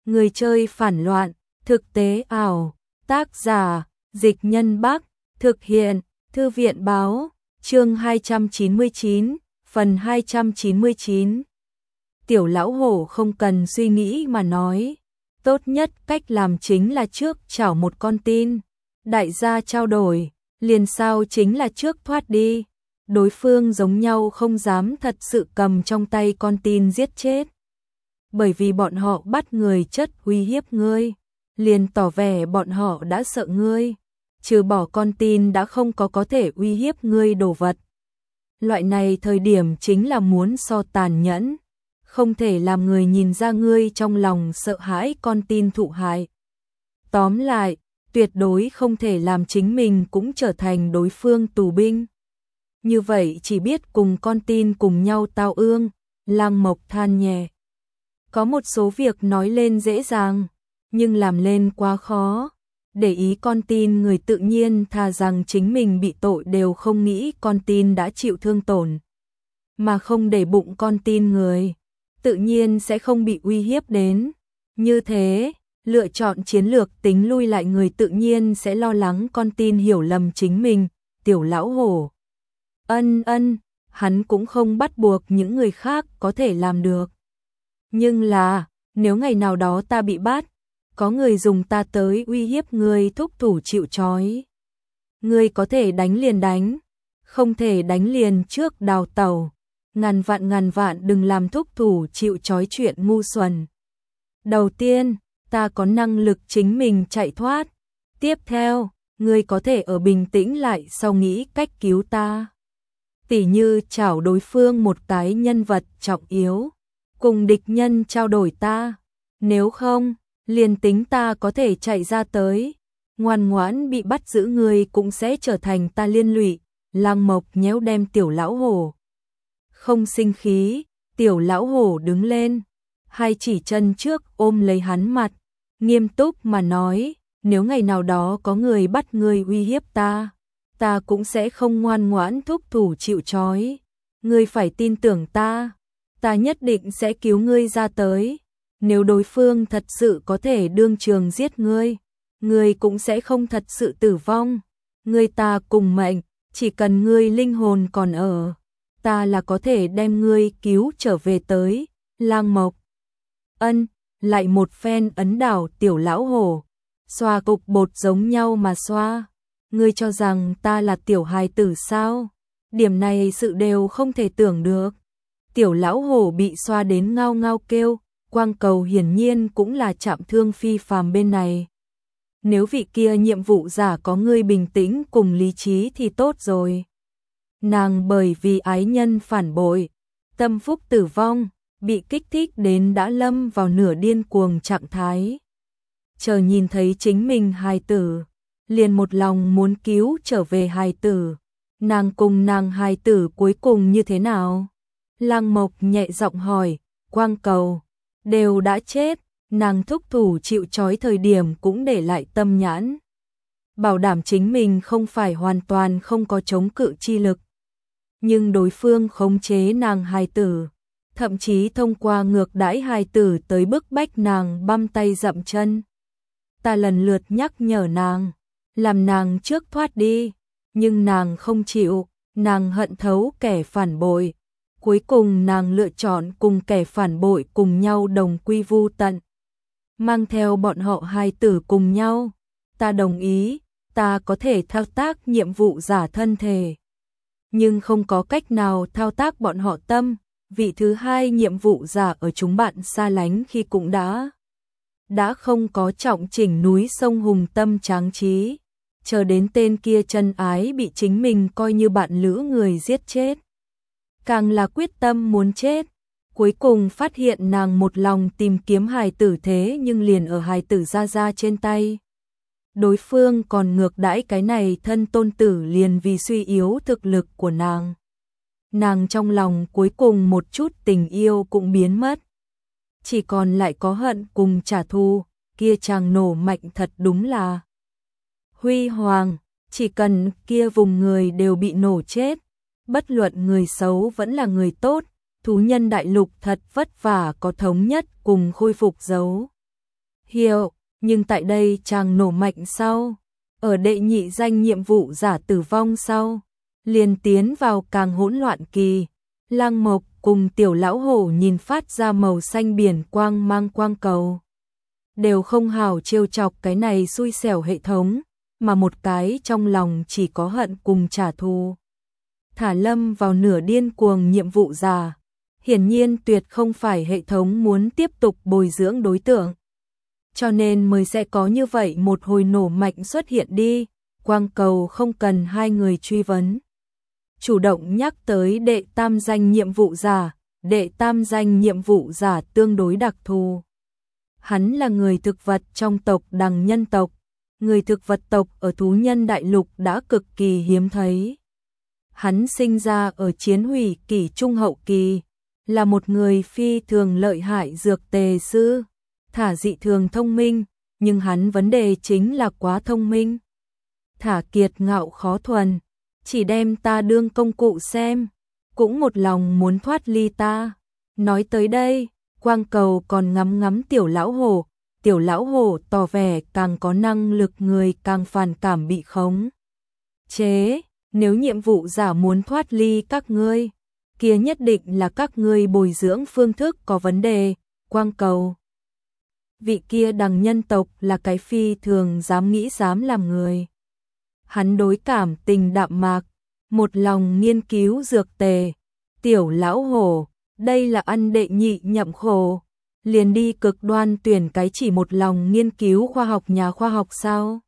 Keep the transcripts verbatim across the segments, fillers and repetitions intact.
Người chơi phản loạn, thực tế ảo, tác giả, Dịch Nhân Bắc, thực hiện, Thư viện báo, chương hai trăm chín mươi chín, phần hai trăm chín mươi chín. Tiểu lão hổ không cần suy nghĩ mà nói, tốt nhất cách làm chính là trước chảo một con tin, đại gia trao đổi, liền sau chính là trước thoát đi. Đối phương giống nhau không dám thật sự cầm trong tay con tin giết chết. Bởi vì bọn họ bắt người chất uy hiếp ngươi, liền tỏ vẻ bọn họ đã sợ ngươi, trừ bỏ con tin đã không có có thể uy hiếp ngươi đồ vật. Loại này thời điểm chính là muốn so tàn nhẫn, không thể làm người nhìn ra ngươi trong lòng sợ hãi con tin thụ hại. Tóm lại, tuyệt đối không thể làm chính mình cũng trở thành đối phương tù binh. Như vậy chỉ biết cùng con tin cùng nhau tao ương, Lăng Mộc than nhẹ. Có một số việc nói lên dễ dàng, nhưng làm lên quá khó. Để ý con tin người tự nhiên thà rằng chính mình bị tội đều không nghĩ con tin đã chịu thương tổn. Mà không để bụng con tin người, tự nhiên sẽ không bị uy hiếp đến. Như thế, lựa chọn chiến lược tính lui lại người tự nhiên sẽ lo lắng con tin hiểu lầm chính mình. Tiểu lão hổ. Ân ân, hắn cũng không bắt buộc những người khác có thể làm được. Nhưng là, nếu ngày nào đó ta bị bắt, có người dùng ta tới uy hiếp ngươi thúc thủ chịu trói. Ngươi có thể đánh liền đánh, không thể đánh liền trước đào tẩu. Ngàn vạn ngàn vạn đừng làm thúc thủ chịu trói chuyện ngu xuẩn. Đầu tiên, ta có năng lực chính mình chạy thoát. Tiếp theo, ngươi có thể ở bình tĩnh lại sau nghĩ cách cứu ta. Tỉ như chảo đối phương một cái nhân vật trọng yếu, cùng địch nhân trao đổi ta. Nếu không, liền tính ta có thể chạy ra tới, ngoan ngoãn bị bắt giữ người cũng sẽ trở thành ta liên lụy. Lăng Mộc nhéo đem tiểu lão hổ. Không sinh khí, tiểu lão hổ đứng lên, hai chỉ chân trước ôm lấy hắn mặt, nghiêm túc mà nói, nếu ngày nào đó có người bắt người uy hiếp ta, ta cũng sẽ không ngoan ngoãn thúc thủ chịu trói. Ngươi phải tin tưởng ta, ta nhất định sẽ cứu ngươi ra tới. Nếu đối phương thật sự có thể đương trường giết ngươi, ngươi cũng sẽ không thật sự tử vong. Ngươi ta cùng mệnh, chỉ cần ngươi linh hồn còn ở, ta là có thể đem ngươi cứu trở về tới. Lăng Mộc. Ân, lại một phen ấn đảo tiểu lão hổ, xoa cục bột giống nhau mà xoa. Ngươi cho rằng ta là tiểu hài tử sao? Điểm này sự đều không thể tưởng được. Tiểu lão hổ bị xoa đến ngao ngao kêu, quang cầu hiển nhiên cũng là chạm thương phi phàm bên này. Nếu vị kia nhiệm vụ giả có ngươi bình tĩnh cùng lý trí thì tốt rồi. Nàng bởi vì ái nhân phản bội, tâm phúc tử vong, bị kích thích đến đã lâm vào nửa điên cuồng trạng thái. Chờ nhìn thấy chính mình hài tử, liền một lòng muốn cứu trở về hài tử. Nàng cùng nàng hài tử cuối cùng như thế nào? Lăng Mộc nhẹ giọng hỏi. Quang cầu đều đã chết, nàng thúc thủ chịu trói thời điểm cũng để lại tâm nhãn, bảo đảm chính mình không phải hoàn toàn không có chống cự chi lực. Nhưng đối phương khống chế nàng hài tử, thậm chí thông qua ngược đãi hài tử tới bức bách nàng băm tay dậm chân. Ta lần lượt nhắc nhở nàng, làm nàng trước thoát đi, nhưng nàng không chịu, nàng hận thấu kẻ phản bội. Cuối cùng nàng lựa chọn cùng kẻ phản bội cùng nhau đồng quy vu tận, mang theo bọn họ hai tử cùng nhau. Ta đồng ý, ta có thể thao tác nhiệm vụ giả thân thể, nhưng không có cách nào thao tác bọn họ tâm. Vị thứ hai nhiệm vụ giả ở chúng bạn xa lánh khi cũng đã đã không có trọng chỉnh núi sông hùng tâm tráng trí, chờ đến tên kia chân ái bị chính mình coi như bạn lữ người giết chết, càng là quyết tâm muốn chết. Cuối cùng phát hiện nàng một lòng tìm kiếm hài tử, thế nhưng liền ở hài tử ra ra trên tay. Đối phương còn ngược đãi cái này thân tôn tử liền vì suy yếu thực lực của nàng. Nàng trong lòng cuối cùng một chút tình yêu cũng biến mất, chỉ còn lại có hận cùng trả thù. Kia chàng nổ mạnh thật đúng là huy hoàng, chỉ cần kia vùng người đều bị nổ chết, bất luận người xấu vẫn là người tốt, thú nhân đại lục thật vất vả có thống nhất cùng khôi phục dấu hiệu, nhưng tại đây chàng nổ mạnh sau, ở đệ nhị danh nhiệm vụ giả tử vong sau, liền tiến vào càng hỗn loạn kỳ. Lăng Mộc cùng Tiểu Lão Hổ nhìn phát ra màu xanh biển quang mang quang cầu, đều không hào trêu chọc cái này xui xẻo hệ thống, mà một cái trong lòng chỉ có hận cùng trả thù. Thả lâm vào nửa điên cuồng nhiệm vụ giả, hiển nhiên tuyệt không phải hệ thống muốn tiếp tục bồi dưỡng đối tượng. Cho nên mới sẽ có như vậy một hồi nổ mạnh xuất hiện đi, quang cầu không cần hai người truy vấn. Chủ động nhắc tới đệ tam danh nhiệm vụ giả, đệ tam danh nhiệm vụ giả tương đối đặc thù. Hắn là người thực vật trong tộc Đằng Nhân tộc, người thực vật tộc ở thú nhân đại lục đã cực kỳ hiếm thấy. Hắn sinh ra ở chiến hủy kỷ trung hậu kỳ, là một người phi thường lợi hại dược tề sư, thả dị thường thông minh, nhưng hắn vấn đề chính là quá thông minh. Thả kiệt ngạo khó thuần, chỉ đem ta đương công cụ xem, cũng một lòng muốn thoát ly ta. Nói tới đây, quang cầu còn ngắm ngắm Tiểu Lão Hổ, Tiểu Lão Hổ tỏ vẻ càng có năng lực người càng phản cảm bị khống chế, nếu nhiệm vụ giả muốn thoát ly các ngươi, kia nhất định là các ngươi bồi dưỡng phương thức có vấn đề. Quang cầu, vị kia Đằng Nhân tộc là cái phi thường dám nghĩ dám làm người. Hắn đối cảm tình đạm mạc, một lòng nghiên cứu dược tề. Tiểu Lão Hổ, đây là ăn đệ nhị nhậm khổ, liền đi cực đoan tuyển cái chỉ một lòng nghiên cứu khoa học nhà khoa học sao?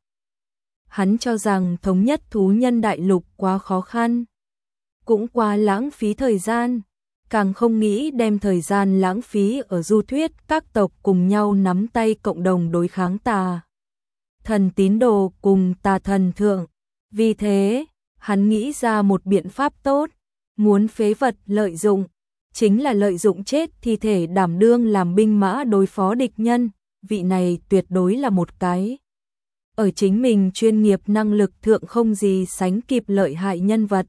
Hắn cho rằng thống nhất thú nhân đại lục quá khó khăn, cũng quá lãng phí thời gian, càng không nghĩ đem thời gian lãng phí ở du thuyết các tộc cùng nhau nắm tay cộng đồng đối kháng tà thần tín đồ cùng tà thần thượng. Vì thế, hắn nghĩ ra một biện pháp tốt, muốn phế vật lợi dụng, chính là lợi dụng chết thi thể đảm đương làm binh mã đối phó địch nhân. Vị này tuyệt đối là một cái ở chính mình chuyên nghiệp năng lực thượng không gì sánh kịp lợi hại nhân vật.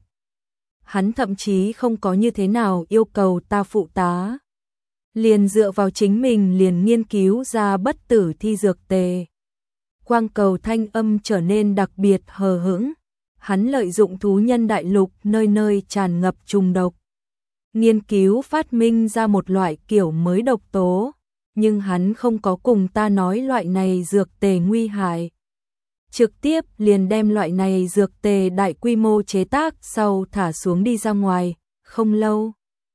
Hắn thậm chí không có như thế nào yêu cầu ta phụ tá, liền dựa vào chính mình liền nghiên cứu ra bất tử thi dược tề. Quang cầu thanh âm trở nên đặc biệt hờ hững, hắn lợi dụng thú nhân đại lục nơi nơi tràn ngập trùng độc, nghiên cứu phát minh ra một loại kiểu mới độc tố, nhưng hắn không có cùng ta nói loại này dược tề nguy hại. Trực tiếp liền đem loại này dược tề đại quy mô chế tác sau thả xuống đi ra ngoài. Không lâu,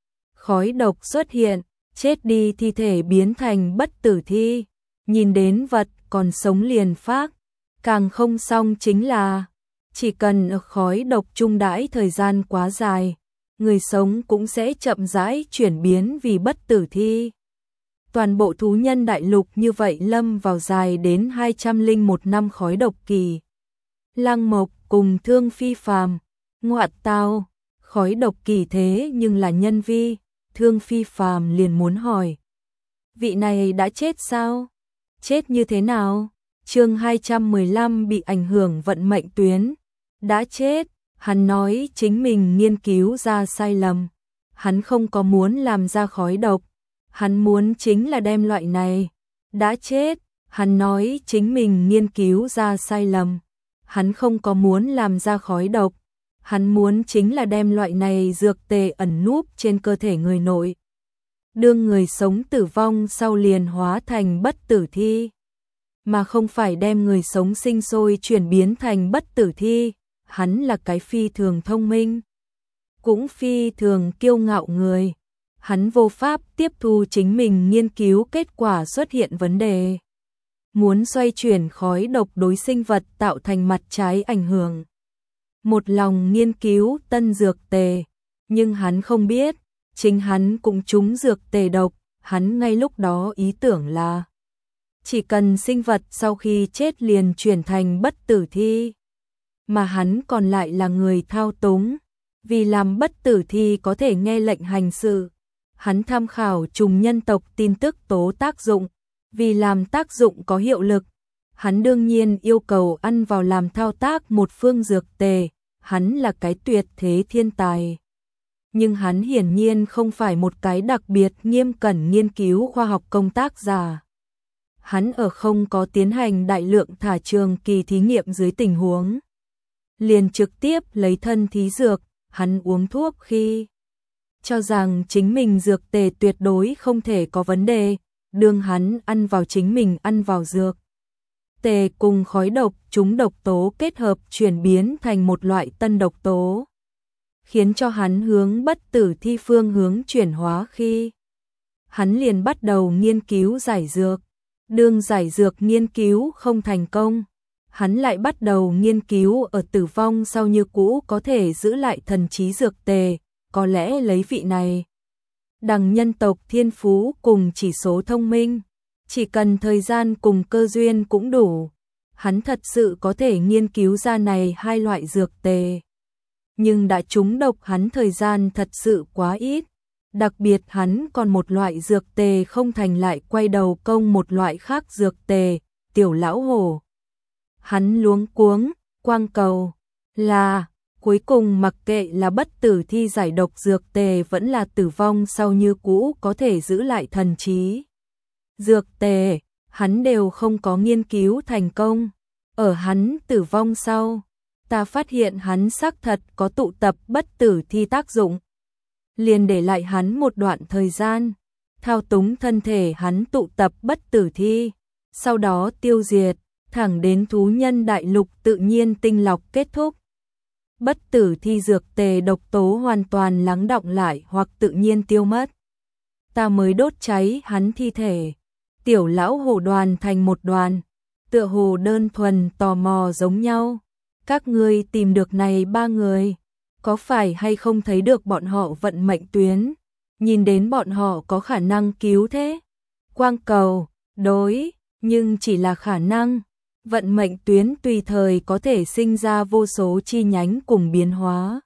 khói độc xuất hiện, chết đi thi thể biến thành bất tử thi, nhìn đến vật còn sống liền phác. Càng không xong chính là, chỉ cần khói độc trung đãi thời gian quá dài, người sống cũng sẽ chậm rãi chuyển biến vì bất tử thi. Toàn bộ thú nhân đại lục như vậy lâm vào dài đến hai trăm lẻ một năm khói độc kỳ. Lăng Mộc cùng Thương Phi Phàm, ngoại tao, khói độc kỳ thế nhưng là nhân vi. Thương Phi Phàm liền muốn hỏi, vị này đã chết sao? Chết như thế nào? Chương hai trăm mười lăm bị ảnh hưởng vận mệnh tuyến. Đã chết, hắn nói chính mình nghiên cứu ra sai lầm. Hắn không có muốn làm ra khói độc, hắn muốn chính là đem loại này. Đã chết, hắn nói chính mình nghiên cứu ra sai lầm. Hắn không có muốn làm ra khói độc, hắn muốn chính là đem loại này dược tề ẩn núp trên cơ thể người nội. Đương người sống tử vong sau liền hóa thành bất tử thi, mà không phải đem người sống sinh sôi chuyển biến thành bất tử thi. Hắn là cái phi thường thông minh, cũng phi thường kiêu ngạo người. Hắn vô pháp tiếp thu chính mình nghiên cứu kết quả xuất hiện vấn đề, muốn xoay chuyển khói độc đối sinh vật tạo thành mặt trái ảnh hưởng. Một lòng nghiên cứu tân dược tề, nhưng hắn không biết, chính hắn cũng trúng dược tề độc. Hắn ngay lúc đó ý tưởng là, chỉ cần sinh vật sau khi chết liền chuyển thành bất tử thi, mà hắn còn lại là người thao túng, vì làm bất tử thi có thể nghe lệnh hành sự. Hắn tham khảo trùng nhân tộc tin tức tố tác dụng, vì làm tác dụng có hiệu lực, hắn đương nhiên yêu cầu ăn vào làm thao tác một phương dược tề. Hắn là cái tuyệt thế thiên tài, nhưng hắn hiển nhiên không phải một cái đặc biệt nghiêm cẩn nghiên cứu khoa học công tác giả. hắn ở không có tiến hành đại lượng thả trường kỳ thí nghiệm dưới tình huống. Liền trực tiếp lấy thân thí dược, hắn uống thuốc khi cho rằng chính mình dược tề tuyệt đối không thể có vấn đề, đương hắn ăn vào chính mình ăn vào dược. Tề cùng khói độc chúng độc tố kết hợp chuyển biến thành một loại tân độc tố, khiến cho hắn hướng bất tử thi phương hướng chuyển hóa khi hắn liền bắt đầu nghiên cứu giải dược. Đương giải dược nghiên cứu không thành công, hắn lại bắt đầu nghiên cứu ở tử vong sau như cũ có thể giữ lại thần trí dược tề, có lẽ lấy vị này đằng nhân tộc thiên phú cùng chỉ số thông minh, chỉ cần thời gian cùng cơ duyên cũng đủ, hắn thật sự có thể nghiên cứu ra này hai loại dược tề. Nhưng đã trúng độc hắn thời gian thật sự quá ít, đặc biệt hắn còn một loại dược tề không thành lại quay đầu công một loại khác dược tề, tiểu lão hổ. Hắn luống cuống, quang cầu, là, cuối cùng mặc kệ là bất tử thi giải độc dược tề vẫn là tử vong sau như cũ có thể giữ lại thần trí. Dược tề, hắn đều không có nghiên cứu thành công. Ở hắn tử vong sau, ta phát hiện hắn xác thật có tụ tập bất tử thi tác dụng. Liền để lại hắn một đoạn thời gian, thao túng thân thể hắn tụ tập bất tử thi, sau đó tiêu diệt, thẳng đến thú nhân đại lục tự nhiên tinh lọc kết thúc. Bất tử thi dược tề độc tố hoàn toàn lắng đọng lại hoặc tự nhiên tiêu mất. Ta mới đốt cháy hắn thi thể. Tiểu lão hổ đoàn thành một đoàn, tựa hồ đơn thuần tò mò giống nhau. Các ngươi tìm được này ba người, có phải hay không thấy được bọn họ vận mệnh tuyến, nhìn đến bọn họ có khả năng cứu thế? Quang cầu, đối, nhưng chỉ là khả năng. Vận mệnh tuyến tùy thời có thể sinh ra vô số chi nhánh cùng biến hóa.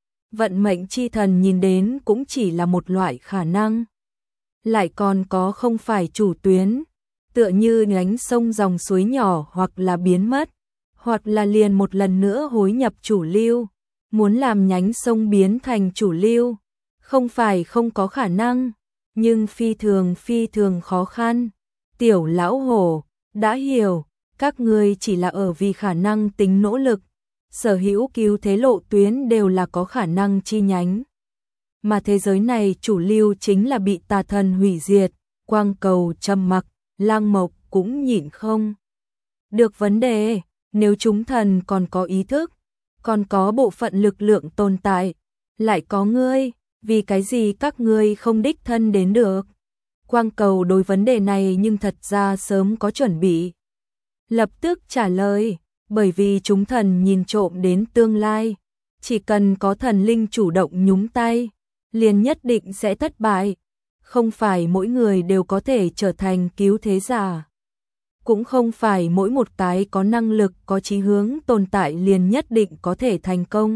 Vận mệnh chi thần nhìn đến cũng chỉ là một loại khả năng. Lại còn có không phải chủ tuyến, tựa như nhánh sông dòng suối nhỏ hoặc là biến mất, hoặc là liền một lần nữa hối nhập chủ lưu. Muốn làm nhánh sông biến thành chủ lưu, không phải không có khả năng, nhưng phi thường phi thường khó khăn. Tiểu lão hổ, đã hiểu, các ngươi chỉ là ở vì khả năng tính nỗ lực, sở hữu cứu thế lộ tuyến đều là có khả năng chi nhánh. Mà thế giới này chủ lưu chính là bị tà thần hủy diệt, quang cầu trầm mặc, lang mộc cũng nhịn không được vấn đề, nếu chúng thần còn có ý thức, còn có bộ phận lực lượng tồn tại, lại có ngươi, vì cái gì các ngươi không đích thân đến được? Quang cầu đối vấn đề này nhưng thật ra sớm có chuẩn bị. Lập tức trả lời, bởi vì chúng thần nhìn trộm đến tương lai, chỉ cần có thần linh chủ động nhúng tay, liền nhất định sẽ thất bại, không phải mỗi người đều có thể trở thành cứu thế giả. Cũng không phải mỗi một cái có năng lực, có chí hướng tồn tại liền nhất định có thể thành công.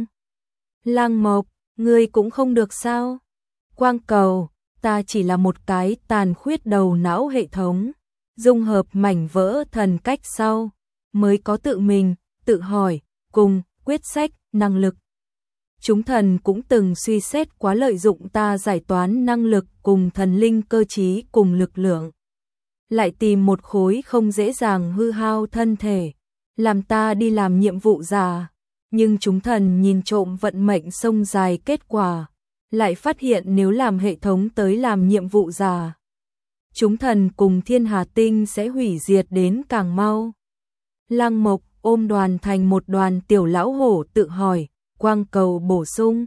Lang mộc, ngươi cũng không được sao? Quang cầu, ta chỉ là một cái tàn khuyết đầu não hệ thống, dung hợp mảnh vỡ thần cách sau, mới có tự mình, tự hỏi, cùng, quyết sách, năng lực. Chúng thần cũng từng suy xét quá lợi dụng ta giải toán năng lực cùng thần linh cơ trí cùng lực lượng. Lại tìm một khối không dễ dàng hư hao thân thể, làm ta đi làm nhiệm vụ giả. Nhưng chúng thần nhìn trộm vận mệnh sông dài kết quả, lại phát hiện nếu làm hệ thống tới làm nhiệm vụ giả, chúng thần cùng thiên hà tinh sẽ hủy diệt đến càng mau. Lang mộc ôm đoàn thành một đoàn tiểu lão hổ tự hỏi, quang cầu bổ sung.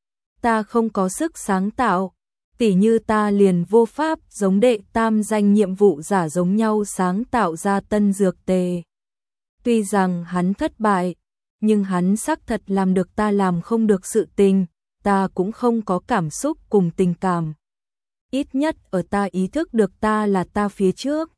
Ta không có sức sáng tạo, tỉ như ta liền vô pháp giống đệ tam danh nhiệm vụ giả giống nhau sáng tạo ra tân dược tề. Tuy rằng hắn thất bại, nhưng hắn xác thật làm được ta làm không được sự tình, ta cũng không có cảm xúc cùng tình cảm. Ít nhất ở ta ý thức được ta là ta phía trước.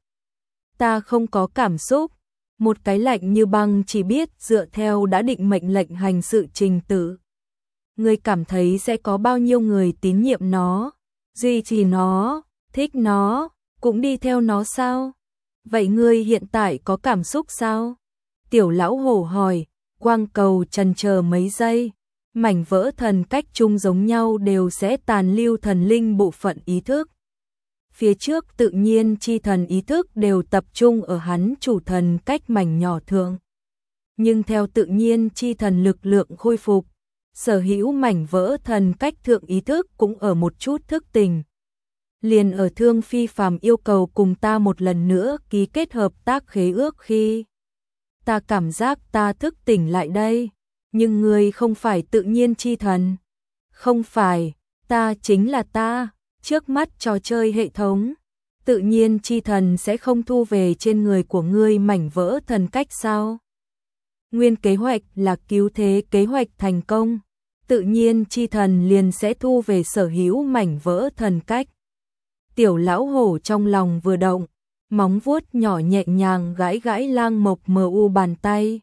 Ta không có cảm xúc, một cái lạnh như băng chỉ biết dựa theo đã định mệnh lệnh hành sự trình tự. Ngươi cảm thấy sẽ có bao nhiêu người tín nhiệm nó, duy trì nó, thích nó, cũng đi theo nó sao? Vậy ngươi hiện tại có cảm xúc sao? Tiểu lão hổ hỏi, quang cầu chần chờ mấy giây. Mảnh vỡ thần cách chung giống nhau đều sẽ tàn lưu thần linh bộ phận ý thức. phía trước tự nhiên chi thần ý thức đều tập trung ở hắn chủ thần cách mảnh nhỏ thượng. Nhưng theo tự nhiên chi thần lực lượng khôi phục, sở hữu mảnh vỡ thần cách thượng ý thức cũng ở một chút thức tỉnh. Liền ở Thương Phi Phàm yêu cầu cùng ta một lần nữa ký kết hợp tác khế ước khi ta cảm giác ta thức tỉnh lại đây, nhưng ngươi không phải tự nhiên chi thần. Không phải, ta chính là ta, trước mắt trò chơi hệ thống. Tự nhiên chi thần sẽ không thu về trên người của ngươi mảnh vỡ thần cách sao? Nguyên kế hoạch là cứu thế kế hoạch thành công, tự nhiên chi thần liền sẽ thu về sở hữu mảnh vỡ thần cách. Tiểu lão hổ trong lòng vừa động, móng vuốt nhỏ nhẹ nhàng gãi gãi Lang Mộc mờ u bàn tay.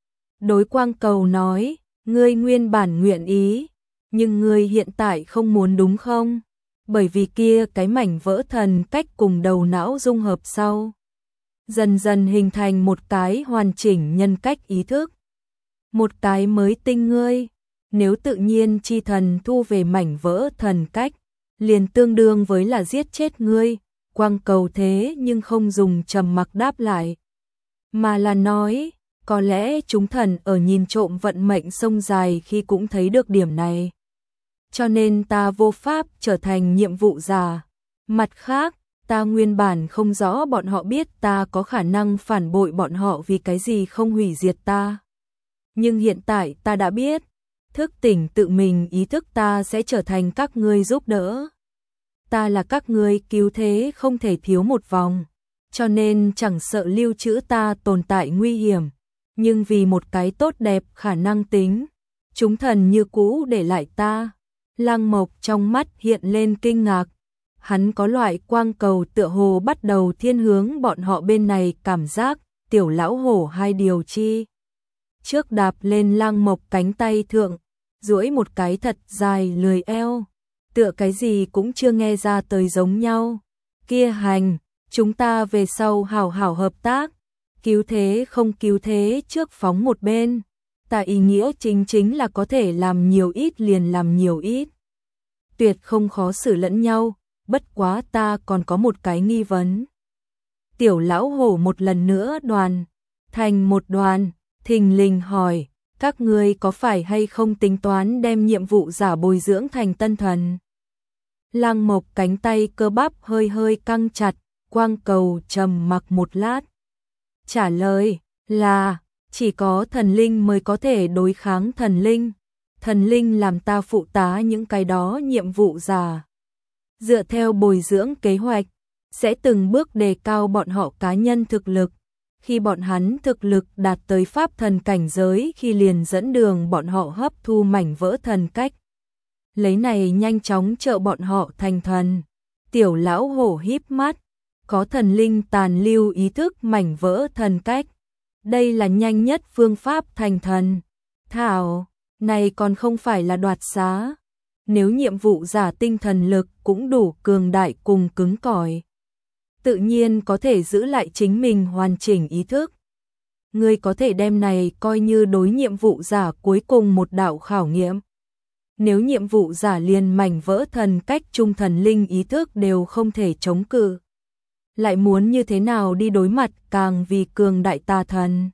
Đối Quang Cầu nói, ngươi nguyên bản nguyện ý, nhưng ngươi hiện tại không muốn đúng không? Bởi vì kia cái mảnh vỡ thần cách cùng đầu não dung hợp sau, dần dần hình thành một cái hoàn chỉnh nhân cách ý thức. Một cái mới tinh ngươi, nếu tự nhiên chi thần thu về mảnh vỡ thần cách, liền tương đương với là giết chết ngươi. Quang Cầu thế nhưng không dùng trầm mặc đáp lại, mà là nói, có lẽ chúng thần ở nhìn trộm vận mệnh sông dài khi cũng thấy được điểm này. Cho nên ta vô pháp trở thành nhiệm vụ giả. Mặt khác, ta nguyên bản không rõ bọn họ biết ta có khả năng phản bội bọn họ vì cái gì không hủy diệt ta. Nhưng hiện tại ta đã biết, thức tỉnh tự mình ý thức ta sẽ trở thành các ngươi giúp đỡ. Ta là các ngươi cứu thế không thể thiếu một vòng, cho nên chẳng sợ lưu trữ ta tồn tại nguy hiểm, nhưng vì một cái tốt đẹp khả năng tính, chúng thần như cũ để lại ta. Lang Mộc trong mắt hiện lên kinh ngạc, hắn có loại Quang Cầu tựa hồ bắt đầu thiên hướng bọn họ bên này cảm giác. Tiểu lão hổ hai điều chi trước đạp lên Lang Mộc cánh tay thượng, duỗi một cái thật dài lười eo, tựa cái gì cũng chưa nghe ra tới giống nhau. Kia hành, chúng ta về sau hảo hảo hợp tác, cứu thế không cứu thế trước phóng một bên. Ta ý nghĩa chính chính là có thể làm nhiều ít liền làm nhiều ít, tuyệt không khó xử lẫn nhau. Bất quá ta còn có một cái nghi vấn. Tiểu lão hổ một lần nữa đoàn thành một đoàn, thình lình hỏi, các ngươi có phải hay không tính toán đem nhiệm vụ giả bồi dưỡng thành tân thần? Lang Mộc cánh tay cơ bắp hơi hơi căng chặt, Quang Cầu trầm mặc một lát, trả lời là chỉ có thần linh mới có thể đối kháng thần linh. Thần linh làm ta phụ tá những cái đó nhiệm vụ giả. Dựa theo bồi dưỡng kế hoạch, sẽ từng bước đề cao bọn họ cá nhân thực lực. Khi bọn hắn thực lực đạt tới pháp thần cảnh giới khi liền dẫn đường bọn họ hấp thu mảnh vỡ thần cách. Lấy này nhanh chóng trợ bọn họ thành thần. Tiểu lão hổ híp mắt, có thần linh tàn lưu ý thức mảnh vỡ thần cách. Đây là nhanh nhất phương pháp thành thần. Thảo, này còn không phải là đoạt xá. Nếu nhiệm vụ giả tinh thần lực cũng đủ cường đại cùng cứng cỏi, tự nhiên có thể giữ lại chính mình hoàn chỉnh ý thức. Ngươi có thể đem này coi như đối nhiệm vụ giả cuối cùng một đạo khảo nghiệm. Nếu nhiệm vụ giả liền mảnh vỡ thần cách trung thần linh ý thức đều không thể chống cự, lại muốn như thế nào đi đối mặt càng vì cường đại tà thần?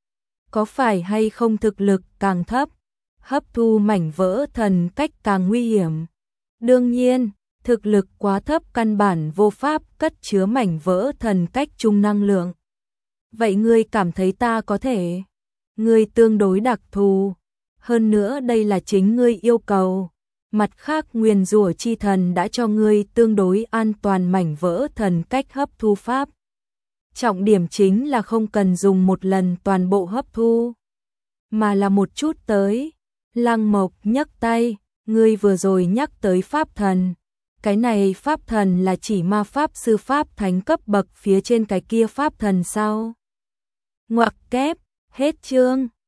Có phải hay không thực lực càng thấp, hấp thu mảnh vỡ thần cách càng nguy hiểm? Đương nhiên, thực lực quá thấp căn bản vô pháp cất chứa mảnh vỡ thần cách trung năng lượng. Vậy ngươi cảm thấy ta có thể? Ngươi tương đối đặc thù, hơn nữa đây là chính ngươi yêu cầu. Mặt khác nguyền rủa chi thần đã cho ngươi tương đối an toàn mảnh vỡ thần cách hấp thu pháp. Trọng điểm chính là không cần dùng một lần toàn bộ hấp thu, mà là một chút tới. Lang Mộc nhấc tay, ngươi vừa rồi nhắc tới pháp thần. Cái này pháp thần là chỉ ma pháp sư pháp thánh cấp bậc phía trên cái kia pháp thần sao? Ngoặc kép, hết chương.